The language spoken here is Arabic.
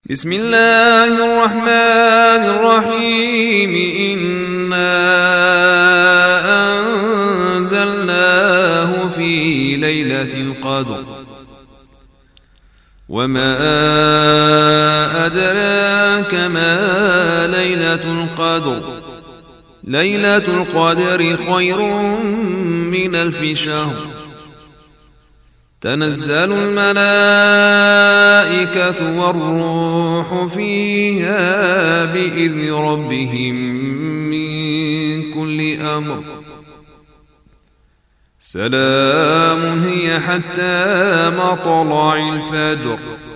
بسم الله الرحمن الرحيم. إنا أنزلناه في ليلة القدر وما أدراك ما ليلة القدر. ليلة القدر خير من 1000 شهر. تنزل الملائكة والروح فيها بإذن ربهم من كل أمر. سلام هي حتى مطلع الفجر.